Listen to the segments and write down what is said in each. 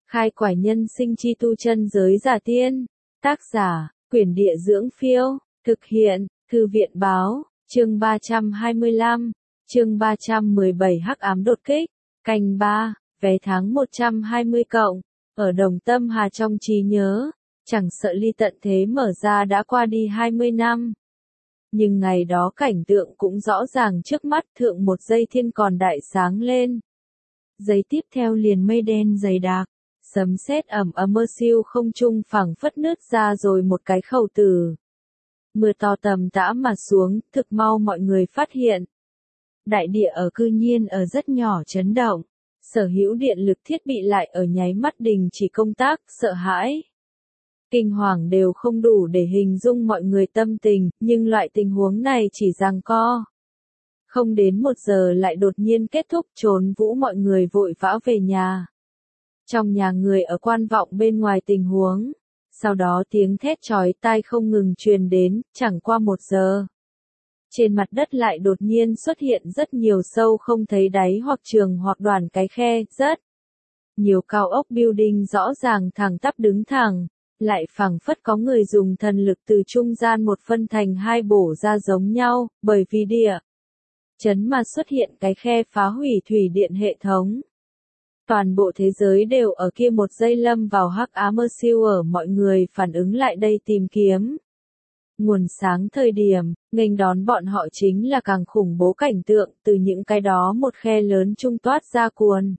Khai quải nhân sinh chi tu chân giới giả tiên. Tác giả, Quyển Địa Dưỡng Phiêu. Thực hiện, Thư viện Báo. Chương 325. Chương 317 Hắc ám đột kích. Canh 3. Vé tháng 120 cộng. Ở Đồng Tâm Hà trong trí nhớ. Chẳng sợ ly tận thế mở ra đã qua đi 20 năm. Nhưng ngày đó cảnh tượng cũng rõ ràng trước mắt, thượng một giây thiên còn đại sáng lên. Giây tiếp theo liền mây đen dày đặc, sấm sét ầm ầm mơ siêu không trung phẳng phất nứt ra rồi một cái khẩu tử. Mưa to tầm tã mà xuống, thực mau mọi người phát hiện. Đại địa ở cư nhiên ở rất nhỏ chấn động, sở hữu điện lực thiết bị lại ở nháy mắt đình chỉ công tác, sợ hãi. Kinh hoàng đều không đủ để hình dung mọi người tâm tình, nhưng loại tình huống này chỉ giằng co. Không đến 1 giờ lại đột nhiên kết thúc, trốn vũ mọi người vội vã về nhà. Trong nhà người ở quan vọng bên ngoài tình huống. Sau đó tiếng thét chói tai không ngừng truyền đến, chẳng qua 1 giờ. Trên mặt đất lại đột nhiên xuất hiện rất nhiều sâu không thấy đáy hoặc trường hoặc đoàn cái khe, rất nhiều cao ốc building rõ ràng thẳng tắp đứng thẳng. Lại phảng phất có người dùng thần lực từ trung gian một phân thành hai bổ ra giống nhau, bởi vì địa chấn mà xuất hiện cái khe phá hủy thủy điện hệ thống. Toàn bộ thế giới đều ở kia một giây lâm vào hắc ám mơ siêu, ở mọi người phản ứng lại đây tìm kiếm nguồn sáng thời điểm, nghênh đón bọn họ chính là càng khủng bố cảnh tượng, từ những cái đó một khe lớn trung toát ra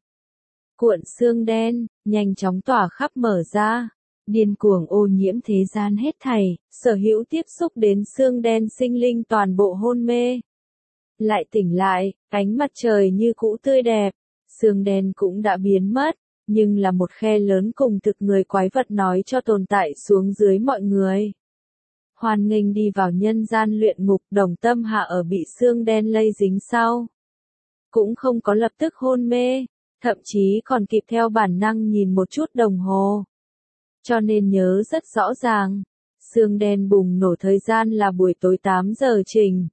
cuộn xương đen, nhanh chóng tỏa khắp mở ra. Điên cuồng ô nhiễm thế gian hết thảy, sở hữu tiếp xúc đến xương đen sinh linh toàn bộ hôn mê. Lại tỉnh lại, ánh mặt trời như cũ tươi đẹp, xương đen cũng đã biến mất, nhưng là một khe lớn cùng thực người quái vật nói cho tồn tại xuống dưới mọi người. Hoan nghênh đi vào nhân gian luyện ngục. Đồng Tâm Hà ở bị xương đen lây dính sau. Cũng không có lập tức hôn mê, thậm chí còn kịp theo bản năng nhìn một chút đồng hồ. Cho nên nhớ rất rõ ràng, xương đen bùng nổ thời gian là buổi tối 8 giờ trình.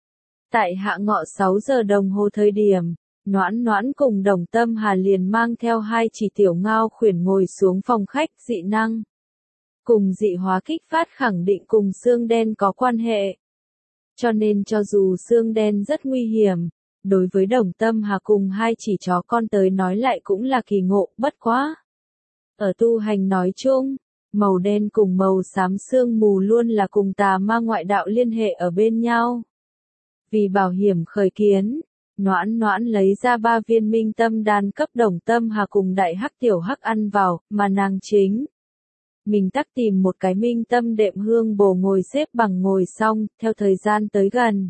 Tại hạ ngọ 6 giờ đồng hồ thời điểm, Noãn Noãn cùng Đồng Tâm Hà liền mang theo 2 chỉ tiểu ngao khuyển ngồi xuống phòng khách. Dị năng cùng dị hóa kích phát khẳng định cùng xương đen có quan hệ. Cho nên cho dù xương đen rất nguy hiểm, đối với Đồng Tâm Hà cùng 2 chỉ chó con tới nói lại cũng là kỳ ngộ, bất quá. Ở tu hành nói chung, màu đen cùng màu xám sương mù luôn là cùng tà ma ngoại đạo liên hệ ở bên nhau. Vì bảo hiểm khởi kiến, Noãn Noãn lấy ra 3 viên minh tâm đan cấp Đồng Tâm Hà cùng đại hắc tiểu hắc ăn vào, mà nàng chính mình tắc tìm một cái minh tâm đệm hương bồ ngồi xếp bằng ngồi xong. Theo thời gian tới gần,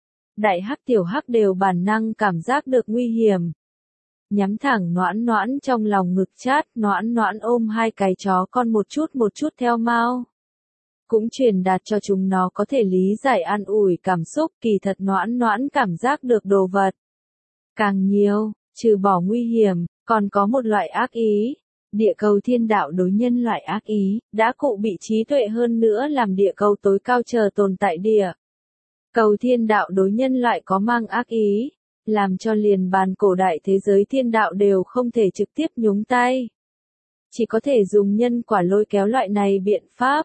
đại hắc tiểu hắc đều bản năng cảm giác được nguy hiểm. Nhắm thẳng Noãn Noãn trong lòng ngực chát. Noãn Noãn ôm 2 cái chó con một chút theo mau. Cũng truyền đạt cho chúng nó có thể lý giải an ủi cảm xúc. Kỳ thật Noãn Noãn cảm giác được đồ vật càng nhiều, trừ bỏ nguy hiểm, còn có một loại ác ý. Địa cầu thiên đạo đối nhân loại ác ý, đã cụ bị trí tuệ hơn nữa làm địa cầu tối cao chờ tồn tại địa cầu thiên đạo đối nhân loại có mang ác ý. Làm cho liền bàn cổ đại thế giới thiên đạo đều không thể trực tiếp nhúng tay. Chỉ có thể dùng nhân quả lôi kéo loại này biện pháp.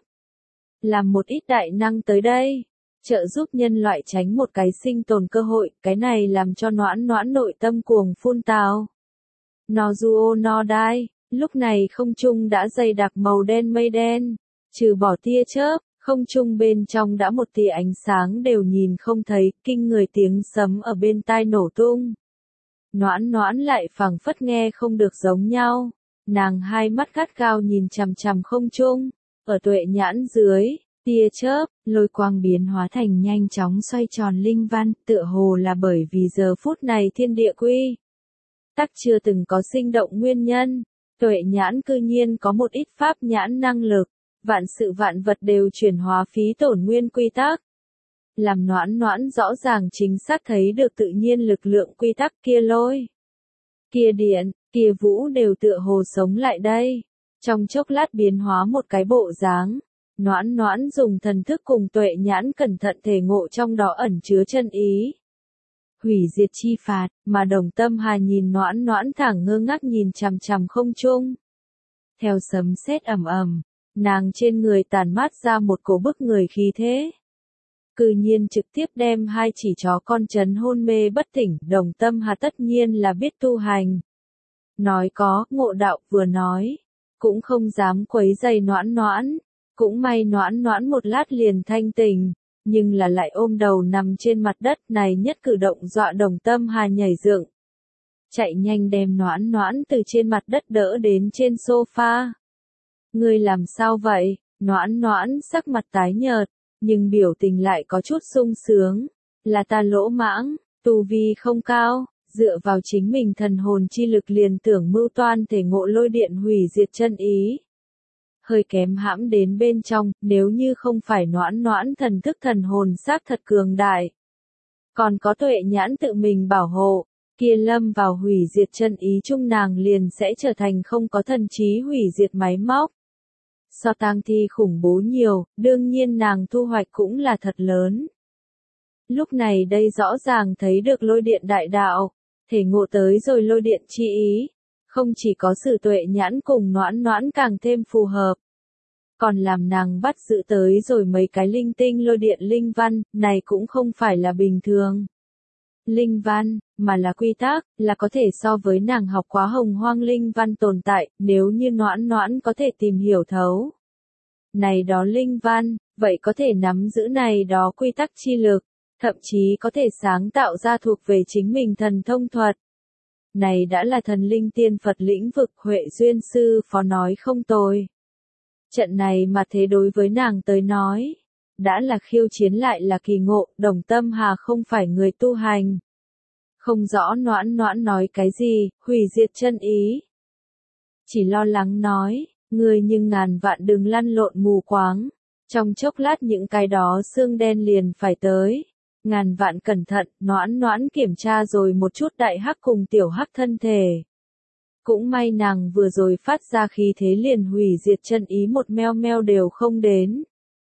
Làm một ít đại năng tới đây, trợ giúp nhân loại tránh một cái sinh tồn cơ hội. Cái này làm cho Noãn Noãn nội tâm cuồng phun tào. Nozuo no dai, lúc này không trung đã dày đặc màu đen mây đen. Trừ bỏ tia chớp, không trung bên trong đã một tia ánh sáng đều nhìn không thấy, kinh người tiếng sấm ở bên tai nổ tung. Noãn Noãn lại phảng phất nghe không được giống nhau. Nàng 2 mắt gắt gao nhìn chằm chằm không trung, ở tuệ nhãn dưới, tia chớp, lôi quang biến hóa thành nhanh chóng xoay tròn linh văn, tựa hồ là bởi vì giờ phút này thiên địa quy tắc chưa từng có sinh động nguyên nhân. Tuệ nhãn cư nhiên có một ít pháp nhãn năng lực. Vạn sự vạn vật đều chuyển hóa phí tổn nguyên quy tắc. Làm Noãn Noãn rõ ràng chính xác thấy được tự nhiên lực lượng quy tắc kia lôi, kia điện, kia vũ đều tựa hồ sống lại đây. Trong chốc lát biến hóa một cái bộ dáng. Noãn Noãn dùng thần thức cùng tuệ nhãn cẩn thận thể ngộ trong đó ẩn chứa chân ý. Hủy diệt chi phạt, mà Đồng Tâm Hà nhìn Noãn Noãn thẳng ngơ ngác nhìn chằm chằm không trung. theo sấm sét ầm ầm, nàng trên người tản mát ra một cỗ bức người khí thế. Cư nhiên trực tiếp đem hai chỉ chó con trấn hôn mê bất tỉnh, Đồng Tâm Hà tất nhiên là biết tu hành. Nói có, ngộ đạo vừa nói, cũng không dám quấy rầy Noãn Noãn, cũng may Noãn Noãn một lát liền thanh tỉnh, nhưng là lại ôm đầu nằm trên mặt đất, này nhất cử động dọa Đồng Tâm Hà nhảy dựng. Chạy nhanh đem Noãn Noãn từ trên mặt đất đỡ đến trên sofa. Ngươi làm sao vậy? Noãn Noãn sắc mặt tái nhợt, nhưng biểu tình lại có chút sung sướng. Là ta lỗ mãng, tu vi không cao, dựa vào chính mình thần hồn chi lực liền tưởng mưu toan thể ngộ lôi điện hủy diệt chân ý. Hơi kém hãm đến bên trong, nếu như không phải Noãn Noãn thần thức thần hồn xác thật cường đại. Còn có tuệ nhãn tự mình bảo hộ, kia lâm vào hủy diệt chân ý chung nàng liền sẽ trở thành không có thần trí hủy diệt máy móc. So tang thi khủng bố nhiều, đương nhiên nàng thu hoạch cũng là thật lớn. Lúc này đây rõ ràng thấy được lôi điện đại đạo, thể ngộ tới rồi lôi điện chi ý, không chỉ có sự tuệ nhãn cùng Noãn Noãn càng thêm phù hợp, còn làm nàng bắt giữ tới rồi mấy cái linh tinh lôi điện linh văn, này cũng không phải là bình thường. Linh văn, mà là quy tắc, là có thể so với nàng học quá hồng hoang linh văn tồn tại, nếu như Noãn Noãn có thể tìm hiểu thấu. Này đó linh văn, vậy có thể nắm giữ này đó quy tắc chi lực, thậm chí có thể sáng tạo ra thuộc về chính mình thần thông thuật. Này đã là thần linh tiên Phật lĩnh vực, Huệ Duyên Sư Phó nói không tồi. Trận này mà thế đối với nàng tới nói, đã là khiêu chiến lại là kỳ ngộ, Đồng Tâm Hà không phải người tu hành. Không rõ Noãn Noãn nói cái gì, hủy diệt chân ý. Chỉ lo lắng nói, người nhưng ngàn vạn đừng lăn lộn mù quáng, trong chốc lát những cái đó xương đen liền phải tới. Ngàn vạn cẩn thận, Noãn Noãn kiểm tra rồi một chút đại hắc cùng tiểu hắc thân thể. Cũng may nàng vừa rồi phát ra khí thế liền hủy diệt chân ý một meo meo đều không đến.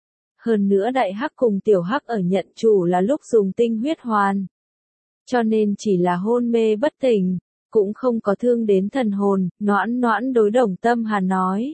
Hơn nữa đại hắc cùng tiểu hắc ở nhận chủ là lúc dùng tinh huyết hoàn. Cho nên chỉ là hôn mê bất tỉnh, cũng không có thương đến thần hồn, Noãn Noãn đối Đồng Tâm Hà nói.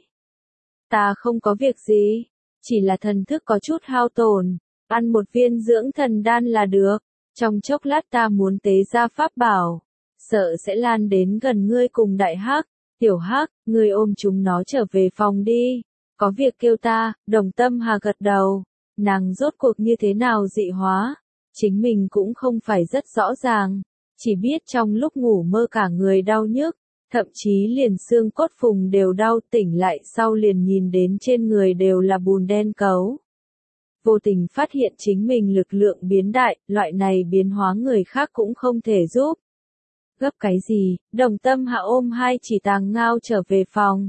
Ta không có việc gì, chỉ là thần thức có chút hao tổn, ăn một viên dưỡng thần đan là được, trong chốc lát ta muốn tế ra pháp bảo, sợ sẽ lan đến gần ngươi cùng đại hắc, tiểu hắc, ngươi ôm chúng nó trở về phòng đi, có việc kêu ta, Đồng Tâm Hà gật đầu, nàng rốt cuộc như thế nào dị hóa, chính mình cũng không phải rất rõ ràng, chỉ biết trong lúc ngủ mơ cả người đau nhức, thậm chí liền xương cốt phùng đều đau, tỉnh lại sau liền nhìn đến trên người đều là bùn đen cấu. Vô tình phát hiện chính mình lực lượng biến đại, loại này biến hóa người khác cũng không thể giúp. Gấp cái gì, Đồng Tâm Hạ ôm hai chỉ tàng ngao trở về phòng.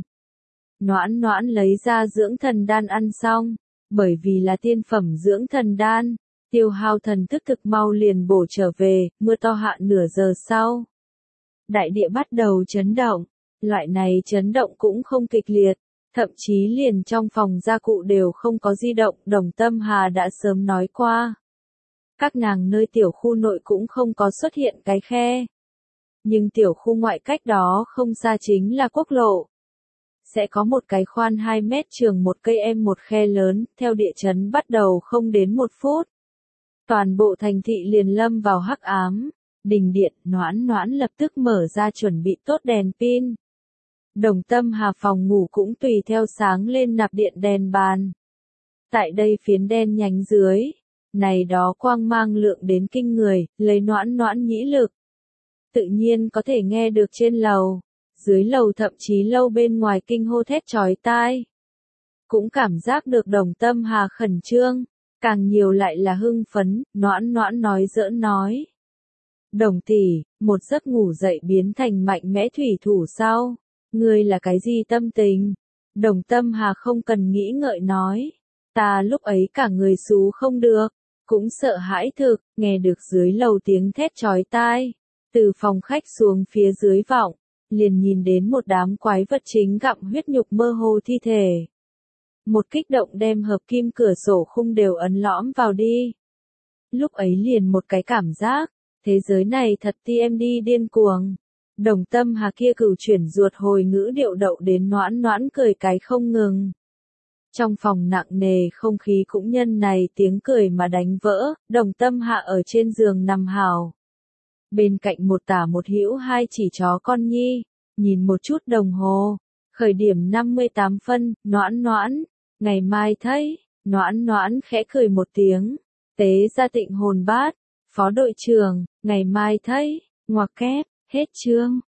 Noãn Noãn lấy ra dưỡng thần đan ăn xong, bởi vì là tiên phẩm dưỡng thần đan, tiêu hao thần thức thực mau liền bổ trở về, mưa to hạ nửa giờ sau. Đại địa bắt đầu chấn động, loại này chấn động cũng không kịch liệt. Thậm chí liền trong phòng gia cụ đều không có di động, Đồng Tâm Hà đã sớm nói qua. Các nàng nơi tiểu khu nội cũng không có xuất hiện cái khe. Nhưng tiểu khu ngoại cách đó không xa chính là quốc lộ. Sẽ có một cái khoan 2 mét trường một cây một khe lớn, theo địa chấn bắt đầu không đến 1 phút. Toàn bộ thành thị liền lâm vào hắc ám, đình điện, Noãn Noãn lập tức mở ra chuẩn bị tốt đèn pin. Đồng Tâm Hà phòng ngủ cũng tùy theo sáng lên nạp điện đèn bàn. Tại đây phiến đen nhánh dưới, này đó quang mang lượng đến kinh người, lấy Noãn Noãn nhĩ lực. Tự nhiên có thể nghe được trên lầu, dưới lầu thậm chí lâu bên ngoài kinh hô thét chói tai. Cũng cảm giác được Đồng Tâm Hà khẩn trương, càng nhiều lại là hưng phấn, Noãn Noãn nói giỡn nói. Đồng tỷ, một giấc ngủ dậy biến thành mạnh mẽ thủy thủ sau. Ngươi là cái gì tâm tình? Đồng Tâm Hà không cần nghĩ ngợi nói. Ta lúc ấy cả người xú không được, cũng sợ hãi thực, nghe được dưới lầu tiếng thét chói tai. Từ phòng khách xuống phía dưới vọng, liền nhìn đến một đám quái vật chính gặm huyết nhục mơ hồ thi thể. Một kích động đem hợp kim cửa sổ khung đều ấn lõm vào đi. Lúc ấy liền một cái cảm giác, thế giới này thật TMD điên cuồng. Đồng Tâm Hà kia cửu chuyển ruột hồi ngữ điệu đậu đến noãn noãn cười cái không ngừng. Trong phòng nặng nề không khí cũng nhân này tiếng cười mà đánh vỡ, Đồng Tâm Hạ ở trên giường nằm hào. Bên cạnh một tả một hữu hai chỉ chó con nhi, nhìn một chút đồng hồ, khởi điểm 58 phân, noãn noãn, ngày mai thấy, noãn noãn khẽ cười một tiếng, tế ra Tịnh Hồn Bát, phó đội trưởng, ngày mai thấy, ngoặc kép, hết chương.